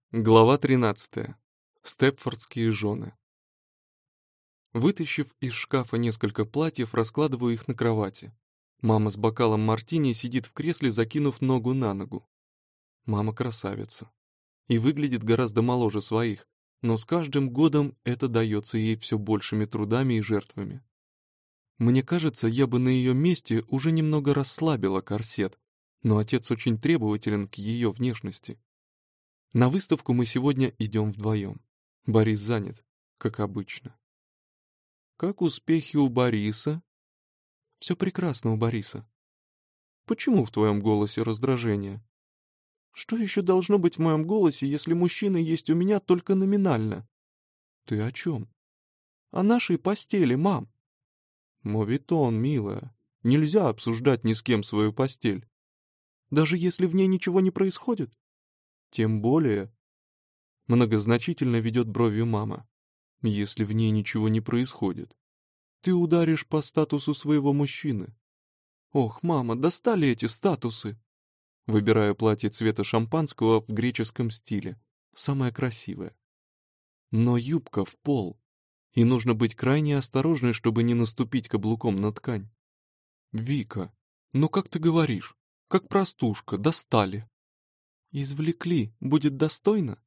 Глава 13. Степфордские жены. Вытащив из шкафа несколько платьев, раскладываю их на кровати. Мама с бокалом мартини сидит в кресле, закинув ногу на ногу. Мама красавица. И выглядит гораздо моложе своих, но с каждым годом это дается ей все большими трудами и жертвами. Мне кажется, я бы на ее месте уже немного расслабила корсет, но отец очень требователен к ее внешности. На выставку мы сегодня идем вдвоем. Борис занят, как обычно. Как успехи у Бориса? Все прекрасно у Бориса. Почему в твоем голосе раздражение? Что еще должно быть в моем голосе, если мужчина есть у меня только номинально? Ты о чем? О нашей постели, мам. Моветон, милая. Нельзя обсуждать ни с кем свою постель. Даже если в ней ничего не происходит? Тем более... Многозначительно ведет бровью мама. Если в ней ничего не происходит. Ты ударишь по статусу своего мужчины. Ох, мама, достали эти статусы. Выбираю платье цвета шампанского в греческом стиле. Самое красивое. Но юбка в пол. И нужно быть крайне осторожной, чтобы не наступить каблуком на ткань. Вика, ну как ты говоришь? Как простушка, достали. Извлекли, будет достойно?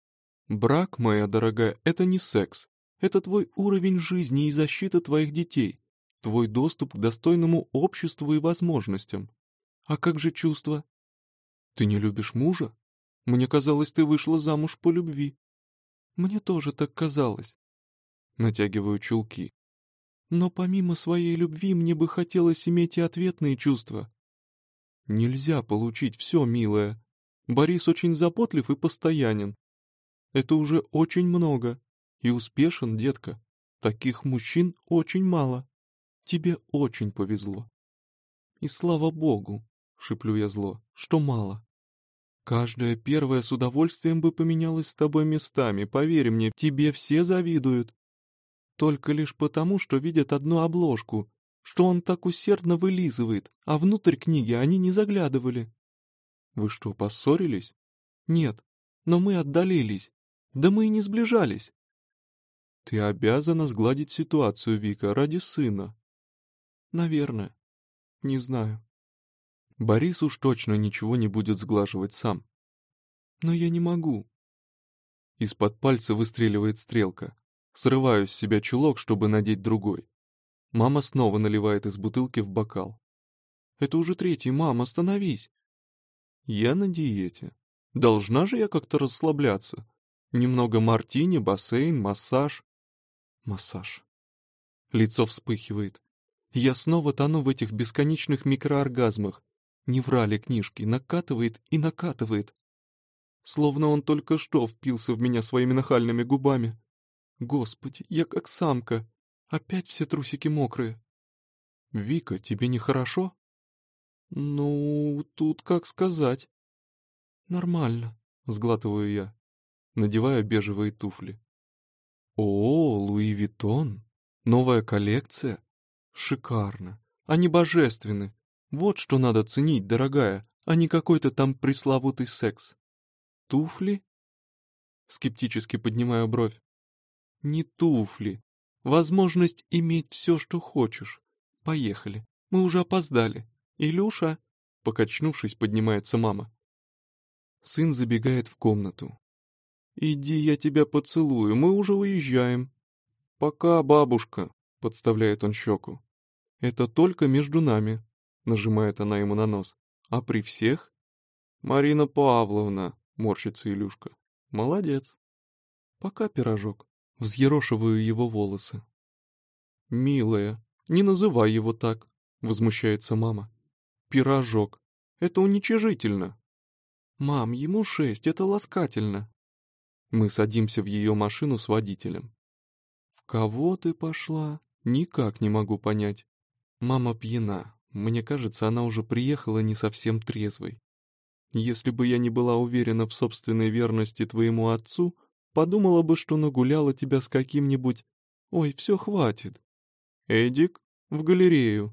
Брак, моя дорогая, это не секс. Это твой уровень жизни и защита твоих детей. Твой доступ к достойному обществу и возможностям. А как же чувства? Ты не любишь мужа? Мне казалось, ты вышла замуж по любви. Мне тоже так казалось. Натягиваю чулки. Но помимо своей любви мне бы хотелось иметь и ответные чувства. Нельзя получить все, милая. Борис очень заботлив и постоянен. Это уже очень много. И успешен, детка. Таких мужчин очень мало. Тебе очень повезло. И слава богу, шиплю я зло, что мало. Каждая первая с удовольствием бы поменялась с тобой местами, поверь мне, тебе все завидуют. Только лишь потому, что видят одну обложку, что он так усердно вылизывает, а внутрь книги они не заглядывали. Вы что, поссорились? Нет, но мы отдалились. Да мы и не сближались. Ты обязана сгладить ситуацию, Вика, ради сына. Наверное. Не знаю. Борис уж точно ничего не будет сглаживать сам. Но я не могу. Из-под пальца выстреливает стрелка. Срываю с себя чулок, чтобы надеть другой. Мама снова наливает из бутылки в бокал. Это уже третий, мам, остановись. Я на диете. Должна же я как-то расслабляться. Немного мартини, бассейн, массаж. Массаж. Лицо вспыхивает. Я снова тону в этих бесконечных микрооргазмах. Не врали книжки, накатывает и накатывает. Словно он только что впился в меня своими нахальными губами. Господи, я как самка. Опять все трусики мокрые. Вика, тебе нехорошо? Ну, тут как сказать. Нормально, сглатываю я. Надеваю бежевые туфли. О, Луи Виттон. Новая коллекция. Шикарно. Они божественны. Вот что надо ценить, дорогая, а не какой-то там пресловутый секс. Туфли? Скептически поднимаю бровь. Не туфли. Возможность иметь все, что хочешь. Поехали. Мы уже опоздали. Илюша, покачнувшись, поднимается мама. Сын забегает в комнату. Иди, я тебя поцелую, мы уже уезжаем. Пока, бабушка, подставляет он щеку. Это только между нами, нажимает она ему на нос. А при всех? Марина Павловна, морщится Илюшка. Молодец. Пока, пирожок. Взъерошиваю его волосы. Милая, не называй его так, возмущается мама. Пирожок. Это уничижительно. Мам, ему 6, это ласкательно. Мы садимся в ее машину с водителем. В кого ты пошла? Никак не могу понять. Мама пьяна. Мне кажется, она уже приехала не совсем трезвой. Если бы я не была уверена в собственной верности твоему отцу, подумала бы, что нагуляла тебя с каким-нибудь... Ой, все, хватит. Эдик, в галерею.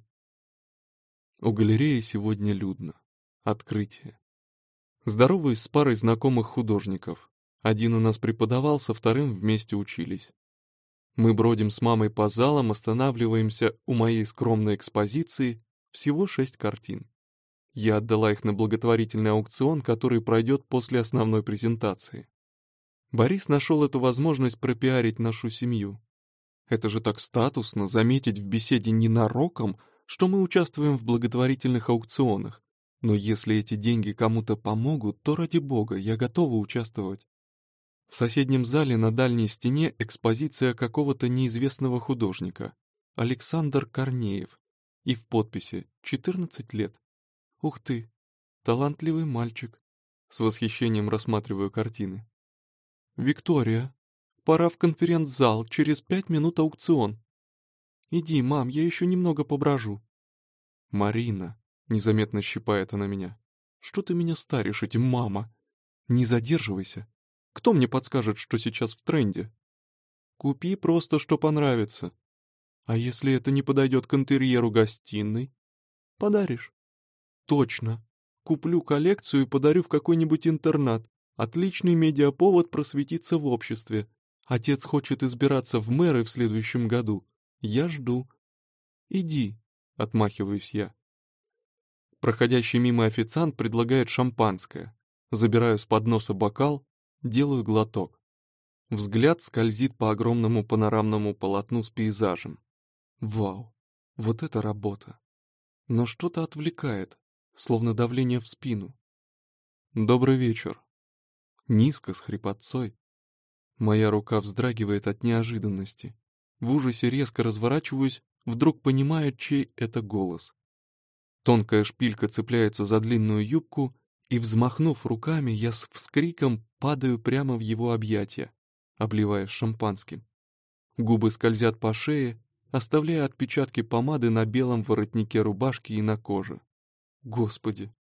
У галереи сегодня людно. Открытие. Здороваюсь с парой знакомых художников. Один у нас преподавал, со вторым вместе учились. Мы бродим с мамой по залам, останавливаемся у моей скромной экспозиции, всего 6 картин. Я отдала их на благотворительный аукцион, который пройдет после основной презентации. Борис нашел эту возможность пропиарить нашу семью. Это же так статусно заметить в беседе ненароком, что мы участвуем в благотворительных аукционах. Но если эти деньги кому-то помогут, то ради бога, я готова участвовать. В соседнем зале на дальней стене экспозиция какого-то неизвестного художника, Александр Корнеев, и в подписи «14 лет». Ух ты, талантливый мальчик. С восхищением рассматриваю картины. «Виктория, пора в конференц-зал, через 5 минут аукцион». «Иди, мам, я еще немного поброжу». «Марина», — незаметно щипает она меня, — «что ты меня старишь этим, мама? Не задерживайся. Кто мне подскажет, что сейчас в тренде? Купи просто, что понравится. А если это не подойдет к интерьеру гостиной? Подаришь». «Точно. Куплю коллекцию и подарю в какой-нибудь интернат. Отличный медиаповод просветиться в обществе. Отец хочет избираться в мэры в следующем году. Я жду». «Иди», — отмахиваюсь я. Проходящий мимо официант предлагает шампанское. Забираю с подноса бокал, делаю глоток. Взгляд скользит по огромному панорамному полотну с пейзажем. Вау, вот это работа. Но что-то отвлекает, словно давление в спину. «Добрый вечер». Низко, с хрипотцой. Моя рука вздрагивает от неожиданности. В ужасе резко разворачиваюсь, вдруг понимая, чей это голос. Тонкая шпилька цепляется за длинную юбку, и, взмахнув руками, я с вскриком падаю прямо в его объятия, обливаясь шампанским. Губы скользят по шее, оставляя отпечатки помады на белом воротнике рубашки и на коже. Господи,